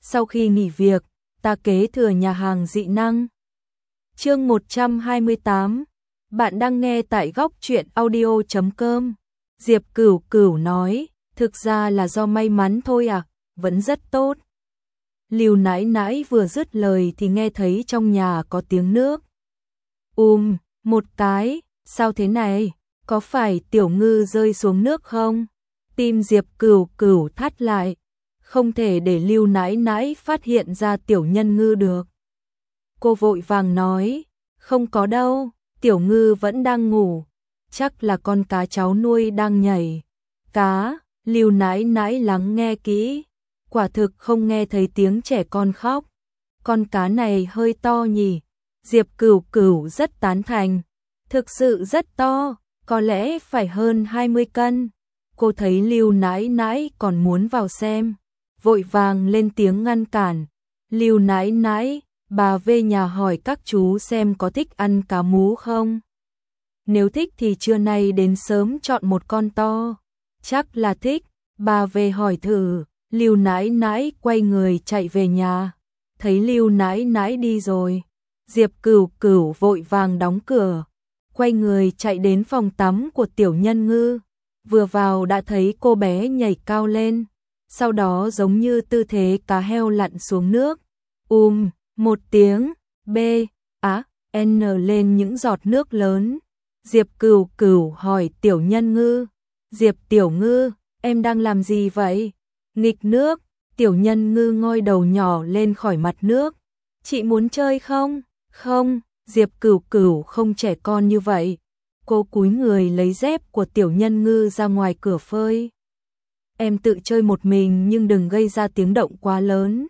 sau khi nghỉ việc, ta kế thừa nhà hàng dị năng. Chương 128. Bạn đang nghe tại góc truyện audio.com. Diệp Cửu Cửu nói, thực ra là do may mắn thôi à, vẫn rất tốt. Lưu Nãi Nãi vừa dứt lời thì nghe thấy trong nhà có tiếng nước. Một cái, sao thế này, có phải Tiểu Ngư rơi xuống nước không? Tim Diệp Cửu Cửu thắt lại, không thể để Lưu Nãi Nãi phát hiện ra Tiểu Nhân Ngư được. Cô vội vàng nói, không có đâu, Tiểu Ngư vẫn đang ngủ, chắc là con cá cháu nuôi đang nhảy. Cá, Lưu Nãi Nãi lắng nghe kỹ, quả thực không nghe thấy tiếng trẻ con khóc. Con cá này hơi to nhỉ? Diệp Cửu Cửu rất tán thành, thực sự rất to, có lẽ phải hơn 20 cân. Cô thấy Lưu Nãi Nãi còn muốn vào xem, vội vàng lên tiếng ngăn cản. Lưu Nãi Nãi, bà về nhà hỏi các chú xem có thích ăn cá mú không? Nếu thích thì trưa nay đến sớm chọn một con to. Chắc là thích, bà về hỏi thử. Lưu Nãi Nãi quay người chạy về nhà. Thấy Lưu Nãi Nãi đi rồi, Diệp Cửu Cửu vội vàng đóng cửa, quay người chạy đến phòng tắm của Tiểu Nhân Ngư. Vừa vào đã thấy cô bé nhảy cao lên, sau đó giống như tư thế cá heo lặn xuống nước. Một tiếng, N lên những giọt nước lớn. Diệp Cửu Cửu hỏi Tiểu Nhân Ngư, Diệp Tiểu Ngư, em đang làm gì vậy? Nghịch nước. Tiểu Nhân Ngư ngoi đầu nhỏ lên khỏi mặt nước. Chị muốn chơi không? Không, Diệp Cửu Cửu không trẻ con như vậy. Cô cúi người lấy dép của Tiểu Nhân Ngư ra ngoài cửa phơi. Em tự chơi một mình nhưng đừng gây ra tiếng động quá lớn.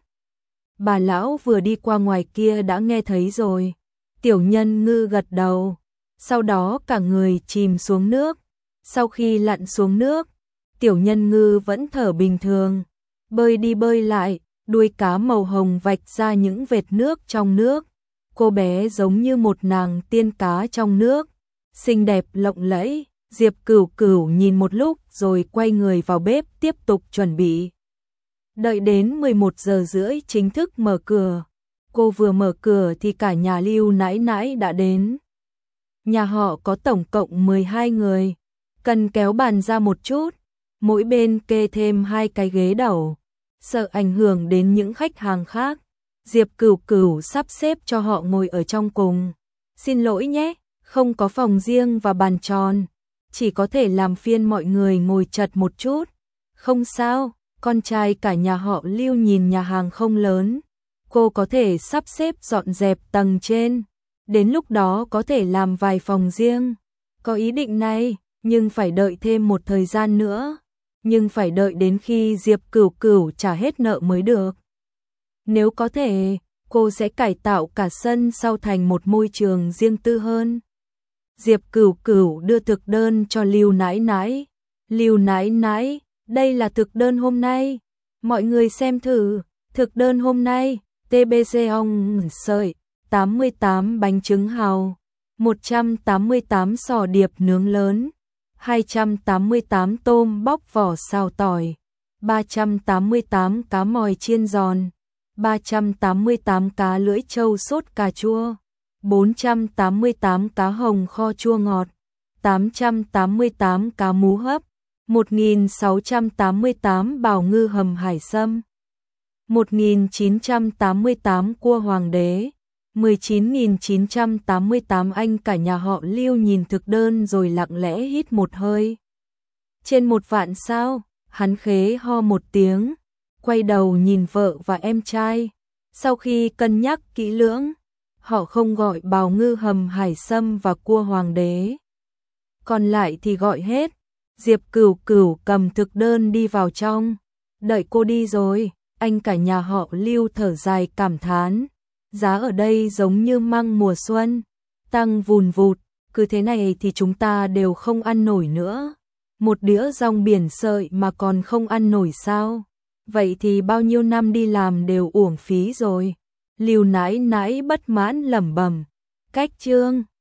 Bà lão vừa đi qua ngoài kia đã nghe thấy rồi. Tiểu Nhân Ngư gật đầu, sau đó cả người chìm xuống nước. Sau khi lặn xuống nước, Tiểu Nhân Ngư vẫn thở bình thường, bơi đi bơi lại, đuôi cá màu hồng vạch ra những vệt nước trong nước. Cô bé giống như một nàng tiên cá trong nước, xinh đẹp lộng lẫy. Diệp Cửu Cửu nhìn một lúc rồi quay người vào bếp tiếp tục chuẩn bị. Đợi đến 11 giờ rưỡi chính thức mở cửa. Cô vừa mở cửa thì cả nhà Lưu Nãi Nãi đã đến. Nhà họ có tổng cộng 12 người, cần kéo bàn ra một chút, mỗi bên kê thêm 2 cái ghế đầu, sợ ảnh hưởng đến những khách hàng khác. Diệp Cửu Cửu sắp xếp cho họ ngồi ở trong cùng. Xin lỗi nhé, không có phòng riêng và bàn tròn, chỉ có thể làm phiên mọi người ngồi chật một chút. Không sao, con trai cả nhà họ Lưu nhìn nhà hàng không lớn, cô có thể sắp xếp dọn dẹp tầng trên, đến lúc đó có thể làm vài phòng riêng. Có ý định này, nhưng phải đợi thêm một thời gian nữa, nhưng phải đợi đến khi Diệp Cửu Cửu trả hết nợ mới được. Nếu có thể, cô sẽ cải tạo cả sân sau thành một môi trường riêng tư hơn. Diệp Cửu Cửu đưa thực đơn cho Lưu Nãi Nãi. Lưu Nãi Nãi, đây là thực đơn hôm nay, mọi người xem thử. Thực đơn hôm nay, TBC ong sợi, 88 bánh trứng hàu, 188 sò điệp nướng lớn, 288 tôm bóc vỏ xào tỏi, 388 cá mòi chiên giòn, 388 cá lưỡi trâu sốt cà chua, 488 cá hồng kho chua ngọt, 888 cá mú hấp, 1688 bào ngư hầm hải sâm, 1988 cua hoàng đế, 19.988. Anh cả nhà họ Lưu nhìn thực đơn rồi lặng lẽ hít một hơi. Trên 1 vạn sao? Hắn khế ho một tiếng, quay đầu nhìn vợ và em trai. Sau khi cân nhắc kỹ lưỡng, họ không gọi bào ngư hầm hải sâm và cua hoàng đế, còn lại thì gọi hết. Diệp Cửu Cửu cầm thực đơn đi vào trong. Đợi cô đi rồi, anh cả nhà họ Lưu thở dài cảm thán. Giá ở đây giống như măng mùa xuân, tăng vùn vụt, cứ thế này thì chúng ta đều không ăn nổi nữa. Một đĩa rong biển sợi mà còn không ăn nổi sao? Vậy thì bao nhiêu năm đi làm đều uổng phí rồi. Lưu Nãi Nãi bất mãn lẩm bẩm. Cách chương